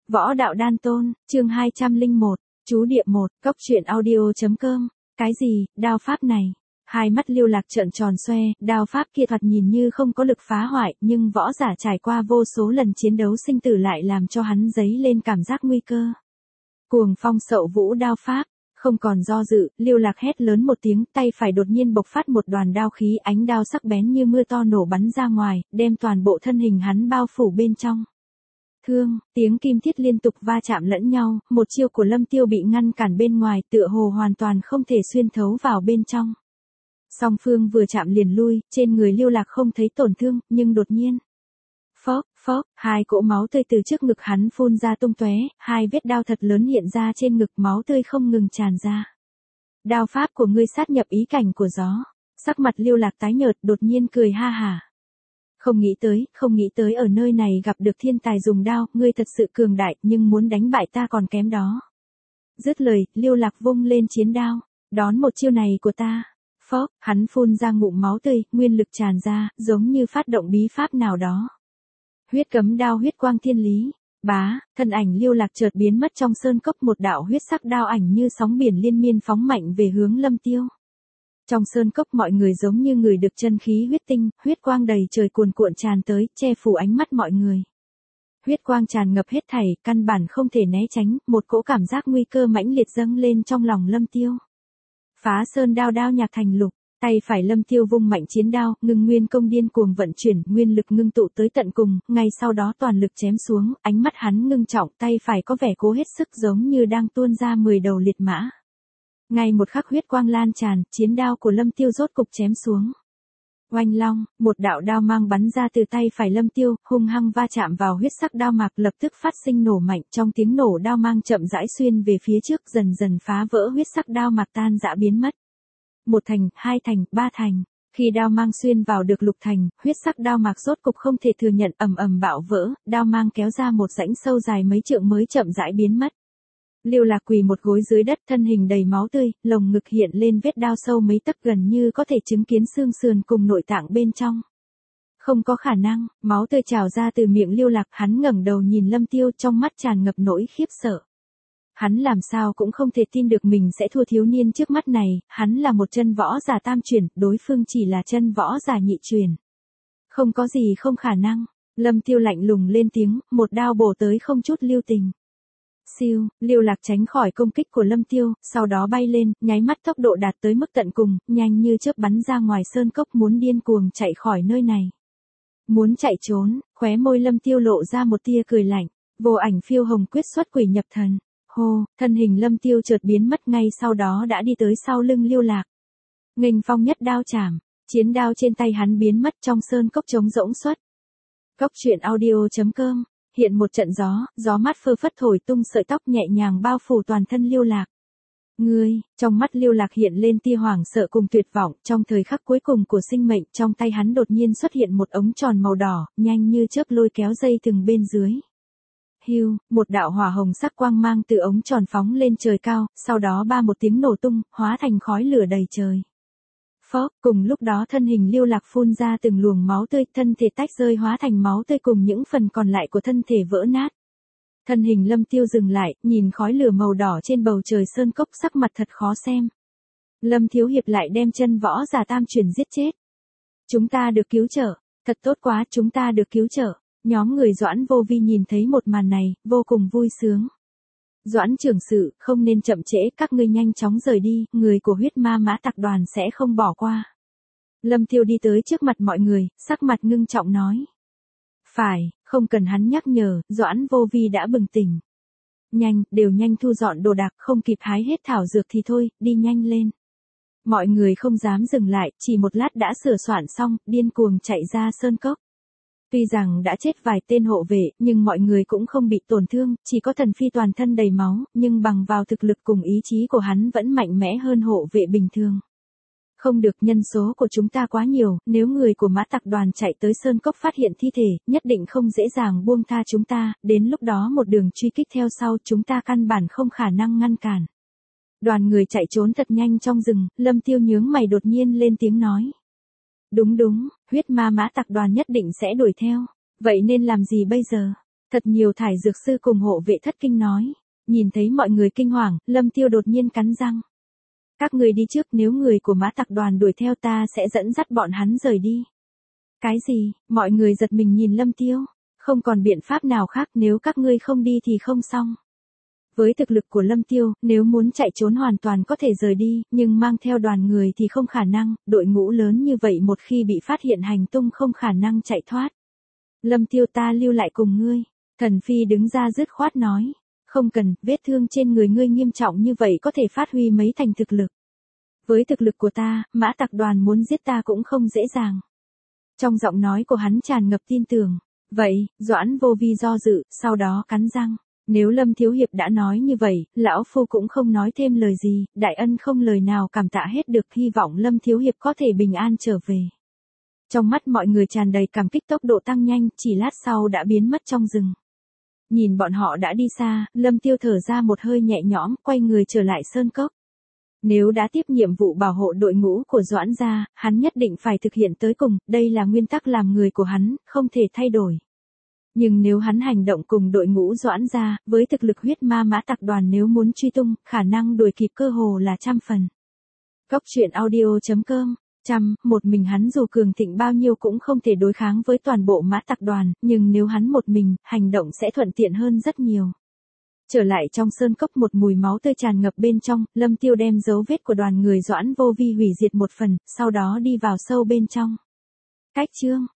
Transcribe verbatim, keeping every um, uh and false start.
Võ đạo đan tôn, chương hai trăm lẻ một, chú địa một, cốc truyện audio.com. Cái gì, đao pháp này? Hai mắt Lưu Lạc trợn tròn xoe, đao pháp kia thoạt nhìn như không có lực phá hoại, nhưng võ giả trải qua vô số lần chiến đấu sinh tử lại làm cho hắn dấy lên cảm giác nguy cơ. Cuồng phong sậu vũ đao pháp, không còn do dự, Lưu Lạc hét lớn một tiếng, tay phải đột nhiên bộc phát một đoàn đao khí, ánh đao sắc bén như mưa to nổ bắn ra ngoài, đem toàn bộ thân hình hắn bao phủ bên trong. Thương, tiếng kim thiết liên tục va chạm lẫn nhau, một chiêu của Lâm Tiêu bị ngăn cản bên ngoài, tựa hồ hoàn toàn không thể xuyên thấu vào bên trong. Song phương vừa chạm liền lui, trên người Lưu Lạc không thấy tổn thương, nhưng đột nhiên, phốc, phốc, hai cỗ máu tươi từ trước ngực hắn phun ra tung tóe, hai vết đao thật lớn hiện ra trên ngực, máu tươi không ngừng tràn ra. Đao pháp của ngươi sát nhập ý cảnh của gió. Sắc mặt Lưu Lạc tái nhợt, đột nhiên cười ha hả. Không nghĩ tới, không nghĩ tới ở nơi này gặp được thiên tài dùng đao, ngươi thật sự cường đại, nhưng muốn đánh bại ta còn kém đó. Dứt lời, Lưu Lạc vung lên chiến đao, đón một chiêu này của ta. Phốc, hắn phun ra ngụm máu tươi, nguyên lực tràn ra, giống như phát động bí pháp nào đó. Huyết cấm đao, huyết quang thiên lý. Bá, thân ảnh Lưu Lạc chợt biến mất trong sơn cốc, một đạo huyết sắc đao ảnh như sóng biển liên miên phóng mạnh về hướng Lâm Tiêu. Trong sơn cốc mọi người giống như người được chân khí huyết tinh, huyết quang đầy trời cuồn cuộn tràn tới, che phủ ánh mắt mọi người. Huyết quang tràn ngập hết thảy, căn bản không thể né tránh, một cỗ cảm giác nguy cơ mãnh liệt dâng lên trong lòng Lâm Tiêu. Phá sơn đao, đao nhạc thành lục, tay phải Lâm Tiêu vung mạnh chiến đao, ngưng nguyên công điên cuồng vận chuyển, nguyên lực ngưng tụ tới tận cùng, ngay sau đó toàn lực chém xuống, ánh mắt hắn ngưng trọng, tay phải có vẻ cố hết sức giống như đang tuôn ra mười đầu liệt mã. Ngay một khắc huyết quang lan tràn, chiến đao của Lâm Tiêu rốt cục chém xuống. Oanh long, một đạo đao mang bắn ra từ tay phải Lâm Tiêu, hung hăng va chạm vào huyết sắc đao mạc, lập tức phát sinh nổ mạnh, trong tiếng nổ đao mang chậm rãi xuyên về phía trước, dần dần phá vỡ huyết sắc đao mạc, tan rã biến mất. Một thành, hai thành, ba thành. Khi đao mang xuyên vào được lục thành, huyết sắc đao mạc rốt cục không thể thừa nhận, ầm ầm bạo vỡ, đao mang kéo ra một rãnh sâu dài mấy trượng mới chậm rãi biến mất. Lưu Lạc quỳ một gối dưới đất, thân hình đầy máu tươi, lồng ngực hiện lên vết đao sâu mấy tấc, gần như có thể chứng kiến xương sườn cùng nội tạng bên trong. Không có khả năng, máu tươi trào ra từ miệng Lưu Lạc, hắn ngẩng đầu nhìn Lâm Tiêu, trong mắt tràn ngập nỗi khiếp sợ. Hắn làm sao cũng không thể tin được mình sẽ thua thiếu niên trước mắt này, hắn là một chân võ giả tam truyền, đối phương chỉ là chân võ giả nhị truyền. Không có gì không khả năng. Lâm Tiêu lạnh lùng lên tiếng, một đao bổ tới không chút lưu tình. Siêu, Lưu Lạc tránh khỏi công kích của Lâm Tiêu, sau đó bay lên, nháy mắt tốc độ đạt tới mức tận cùng, nhanh như chớp bắn ra ngoài sơn cốc, muốn điên cuồng chạy khỏi nơi này. Muốn chạy trốn, khóe môi Lâm Tiêu lộ ra một tia cười lạnh, vô ảnh phiêu hồng quyết xuất quỷ nhập thần. Hô, thân hình Lâm Tiêu chợt biến mất, ngay sau đó đã đi tới sau lưng Lưu Lạc. Nghênh phong nhất đao chảm, chiến đao trên tay hắn biến mất, trong sơn cốc trống rỗng xuất. Cốc truyện audio.com. Hiện một trận gió, gió mát phơ phất thổi tung sợi tóc nhẹ nhàng bao phủ toàn thân Lưu Lạc. Ngươi, trong mắt Lưu Lạc hiện lên tia hoảng sợ cùng tuyệt vọng, trong thời khắc cuối cùng của sinh mệnh, trong tay hắn đột nhiên xuất hiện một ống tròn màu đỏ, nhanh như chớp lôi kéo dây thừng bên dưới. Hiu, một đạo hỏa hồng sắc quang mang từ ống tròn phóng lên trời cao, sau đó ba một tiếng nổ tung, hóa thành khói lửa đầy trời. Phốc, cùng lúc đó thân hình Lưu Lạc phun ra từng luồng máu tươi, thân thể tách rơi hóa thành máu tươi cùng những phần còn lại của thân thể vỡ nát. Thân hình Lâm Tiêu dừng lại, nhìn khói lửa màu đỏ trên bầu trời sơn cốc, sắc mặt thật khó xem. Lâm thiếu hiệp lại đem chân võ giả tam truyền giết chết. Chúng ta được cứu trợ, thật tốt quá, chúng ta được cứu trợ. Nhóm người Doãn Vô Vi nhìn thấy một màn này, vô cùng vui sướng. Doãn trưởng sự, không nên chậm trễ, các ngươi nhanh chóng rời đi, người của huyết ma mã tặc đoàn sẽ không bỏ qua. Lâm Tiêu đi tới trước mặt mọi người, sắc mặt ngưng trọng nói. Phải, không cần hắn nhắc nhở, Doãn Vô Vi đã bừng tỉnh. Nhanh, đều nhanh thu dọn đồ đạc, không kịp hái hết thảo dược thì thôi, đi nhanh lên. Mọi người không dám dừng lại, chỉ một lát đã sửa soạn xong, điên cuồng chạy ra sơn cốc. Tuy rằng đã chết vài tên hộ vệ, nhưng mọi người cũng không bị tổn thương, chỉ có Thần Phi toàn thân đầy máu, nhưng bằng vào thực lực cùng ý chí của hắn vẫn mạnh mẽ hơn hộ vệ bình thường. Không được, nhân số của chúng ta quá nhiều, nếu người của mã tặc đoàn chạy tới sơn cốc phát hiện thi thể, nhất định không dễ dàng buông tha chúng ta, đến lúc đó một đường truy kích theo sau, chúng ta căn bản không khả năng ngăn cản. Đoàn người chạy trốn thật nhanh trong rừng, Lâm Tiêu nhướng mày đột nhiên lên tiếng nói. Đúng đúng, huyết ma mã tặc đoàn nhất định sẽ đuổi theo. Vậy nên làm gì bây giờ? Thật nhiều thải dược sư cùng hộ vệ thất kinh nói. Nhìn thấy mọi người kinh hoàng, Lâm Tiêu đột nhiên cắn răng. Các người đi trước, nếu người của Mã Tặc Đoàn đuổi theo ta sẽ dẫn dắt bọn hắn rời đi. Cái gì? Mọi người giật mình nhìn Lâm Tiêu. Không còn biện pháp nào khác, nếu các ngươi không đi thì không xong. Với thực lực của Lâm Tiêu, nếu muốn chạy trốn hoàn toàn có thể rời đi, nhưng mang theo đoàn người thì không khả năng, đội ngũ lớn như vậy một khi bị phát hiện hành tung không khả năng chạy thoát. Lâm Tiêu, ta lưu lại cùng ngươi. Thần Phi đứng ra dứt khoát nói. Không cần, vết thương trên người ngươi nghiêm trọng như vậy có thể phát huy mấy thành thực lực. Với thực lực của ta, Mã Tặc Đoàn muốn giết ta cũng không dễ dàng. Trong giọng nói của hắn tràn ngập tin tưởng. Vậy, Doãn Vô Vi do dự, sau đó cắn răng. Nếu Lâm Thiếu Hiệp đã nói như vậy, lão phu cũng không nói thêm lời gì, đại ân không lời nào cảm tạ hết được, hy vọng Lâm Thiếu Hiệp có thể bình an trở về. Trong mắt mọi người tràn đầy cảm kích, tốc độ tăng nhanh, chỉ lát sau đã biến mất trong rừng. Nhìn bọn họ đã đi xa, Lâm Tiêu thở ra một hơi nhẹ nhõm, quay người trở lại sơn cốc. Nếu đã tiếp nhiệm vụ bảo hộ đội ngũ của Doãn gia, hắn nhất định phải thực hiện tới cùng, đây là nguyên tắc làm người của hắn, không thể thay đổi. Nhưng nếu hắn hành động cùng đội ngũ Doãn gia, với thực lực huyết ma Mã Tặc Đoàn nếu muốn truy tung, khả năng đuổi kịp cơ hồ là trăm phần. Góc truyện audio chấm com. Trăm, một mình hắn dù cường thịnh bao nhiêu cũng không thể đối kháng với toàn bộ Mã Tặc Đoàn, nhưng nếu hắn một mình, hành động sẽ thuận tiện hơn rất nhiều. Trở lại trong sơn cốc, một mùi máu tươi tràn ngập bên trong, Lâm Tiêu đem dấu vết của đoàn người Doãn Vô Vi hủy diệt một phần, sau đó đi vào sâu bên trong. Cách chương